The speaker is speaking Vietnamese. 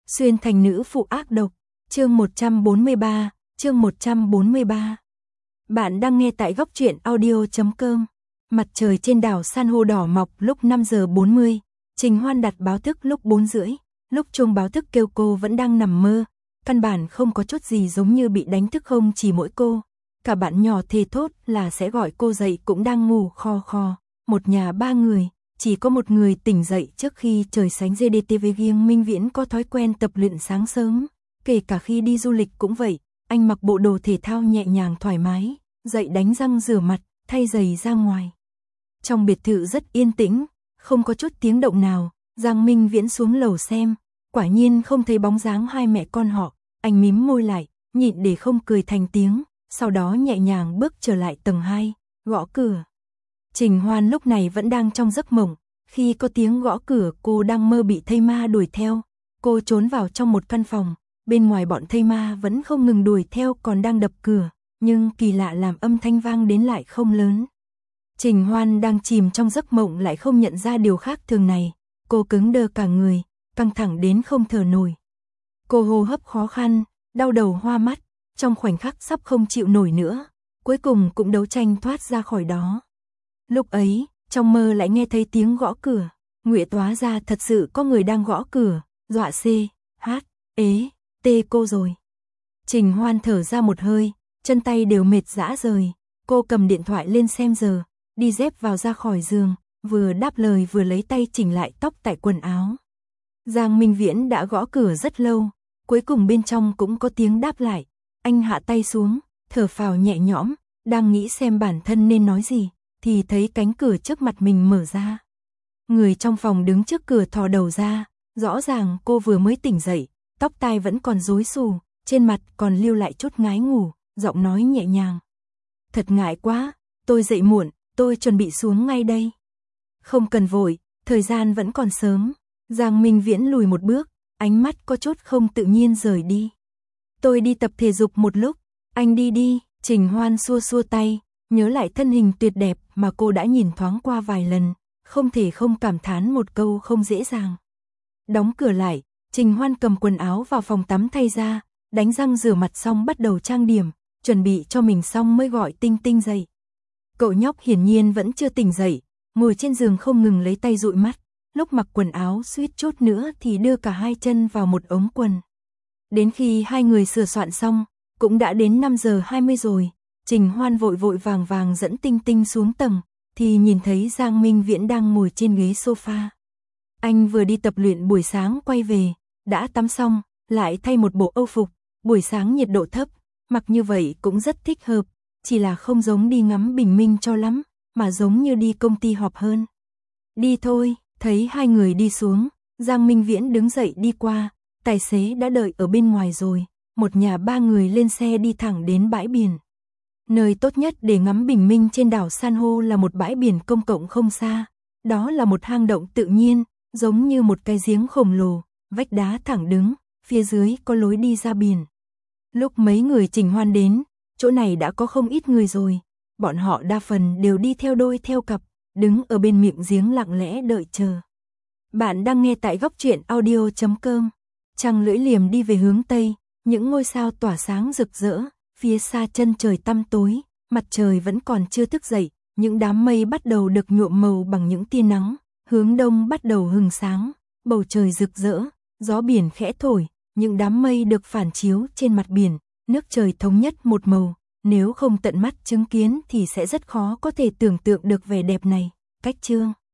Xuyên thành nữ phụ ác độc, chương 143, chương 143. Bạn đang nghe tại góc truyện audio.com. Mặt trời trên đảo san hô đỏ mọc lúc 5 giờ 40, Trình Hoan đặt báo thức lúc 4 rưỡi, lúc chuông báo thức kêu cô vẫn đang nằm mơ, căn bản không có chút gì giống như bị đánh thức, không chỉ mỗi cô, cả bạn nhỏ thề thốt là sẽ gọi cô dậy cũng đang ngủ khò khò. Một nhà ba người, chỉ có một người tỉnh dậy trước khi trời sáng. GDTV riêng Minh Viễn có thói quen tập luyện sáng sớm, kể cả khi đi du lịch cũng vậy, anh mặc bộ đồ thể thao nhẹ nhàng thoải mái, dậy đánh răng rửa mặt, thay giày ra ngoài. Trong biệt thự rất yên tĩnh, không có chút tiếng động nào. Giang Minh Viễn xuống lầu xem, quả nhiên không thấy bóng dáng hai mẹ con họ, anh mím môi lại, nhịn để không cười thành tiếng, sau đó nhẹ nhàng bước trở lại tầng 2, gõ cửa. Trình Hoan lúc này vẫn đang trong giấc mộng, khi có tiếng gõ cửa cô đang mơ bị thây ma đuổi theo. Cô trốn vào trong một căn phòng, bên ngoài bọn thây ma vẫn không ngừng đuổi theo, còn đang đập cửa, nhưng kỳ lạ làm âm thanh vang đến lại không lớn. Trình Hoan đang chìm trong giấc mộng lại không nhận ra điều khác thường này, cô cứng đơ cả người, căng thẳng đến không thở nổi. Cô hô hấp khó khăn, đau đầu hoa mắt, trong khoảnh khắc sắp không chịu nổi nữa, cuối cùng cũng đấu tranh thoát ra khỏi đó. Lúc ấy, trong mơ lại nghe thấy tiếng gõ cửa, Nguyệt hóa ra thật sự có người đang gõ cửa, dọa tê cô rồi. Trình Hoan thở ra một hơi, chân tay đều mệt rã rời, cô cầm điện thoại lên xem giờ, đi dép vào ra khỏi giường, vừa đáp lời vừa lấy tay chỉnh lại tóc tại quần áo. Giang Minh Viễn đã gõ cửa rất lâu, cuối cùng bên trong cũng có tiếng đáp lại, anh hạ tay xuống, thở phào nhẹ nhõm, đang nghĩ xem bản thân nên nói gì, thì thấy cánh cửa trước mặt mình mở ra. Người trong phòng đứng trước cửa thò đầu ra, rõ ràng cô vừa mới tỉnh dậy, tóc tai vẫn còn rối xù, trên mặt còn lưu lại chút ngái ngủ, giọng nói nhẹ nhàng. Thật ngại quá, tôi dậy muộn, tôi chuẩn bị xuống ngay đây. Không cần vội, thời gian vẫn còn sớm. Giang Minh Viễn lùi một bước, ánh mắt có chút không tự nhiên rời đi. Tôi đi tập thể dục một lúc, anh đi đi. Trình Hoan xua xua tay, nhớ lại thân hình tuyệt đẹp mà cô đã nhìn thoáng qua vài lần, không thể không cảm thán một câu không dễ dàng. Đóng cửa lại, Trình Hoan cầm quần áo vào phòng tắm thay ra, đánh răng rửa mặt xong bắt đầu trang điểm, chuẩn bị cho mình xong mới gọi Tinh Tinh dậy. Cậu nhóc hiển nhiên vẫn chưa tỉnh dậy, ngồi trên giường không ngừng lấy tay dụi mắt, lúc mặc quần áo suýt chút nữa thì đưa cả hai chân vào một ống quần. Đến khi hai người sửa soạn xong, cũng đã đến 5 giờ 20 rồi, Trình Hoan vội vội vàng vàng dẫn Tinh Tinh xuống tầng, thì nhìn thấy Giang Minh Viễn đang ngồi trên ghế sofa. Anh vừa đi tập luyện buổi sáng quay về, đã tắm xong, lại thay một bộ âu phục, buổi sáng nhiệt độ thấp, mặc như vậy cũng rất thích hợp, chỉ là không giống đi ngắm bình minh cho lắm, mà giống như đi công ty họp hơn. Đi thôi, thấy hai người đi xuống, Giang Minh Viễn đứng dậy đi qua, tài xế đã đợi ở bên ngoài rồi, một nhà ba người lên xe đi thẳng đến bãi biển. Nơi tốt nhất để ngắm bình minh trên đảo san hô là một bãi biển công cộng không xa, đó là một hang động tự nhiên, giống như một cái giếng khổng lồ, vách đá thẳng đứng, phía dưới có lối đi ra biển. Lúc mấy người Trình Hoan đến, chỗ này đã có không ít người rồi, bọn họ đa phần đều đi theo đôi theo cặp, đứng ở bên miệng giếng lặng lẽ đợi chờ. Bạn đang nghe tại góc truyện audio.com. Trăng lưỡi liềm đi về hướng Tây, những ngôi sao tỏa sáng rực rỡ, phía xa chân trời tăm tối, mặt trời vẫn còn chưa thức dậy, những đám mây bắt đầu được nhuộm màu bằng những tia nắng, hướng đông bắt đầu hừng sáng, bầu trời rực rỡ, gió biển khẽ thổi, những đám mây được phản chiếu trên mặt biển, nước trời thống nhất một màu, nếu không tận mắt chứng kiến thì sẽ rất khó có thể tưởng tượng được vẻ đẹp này. Cách chương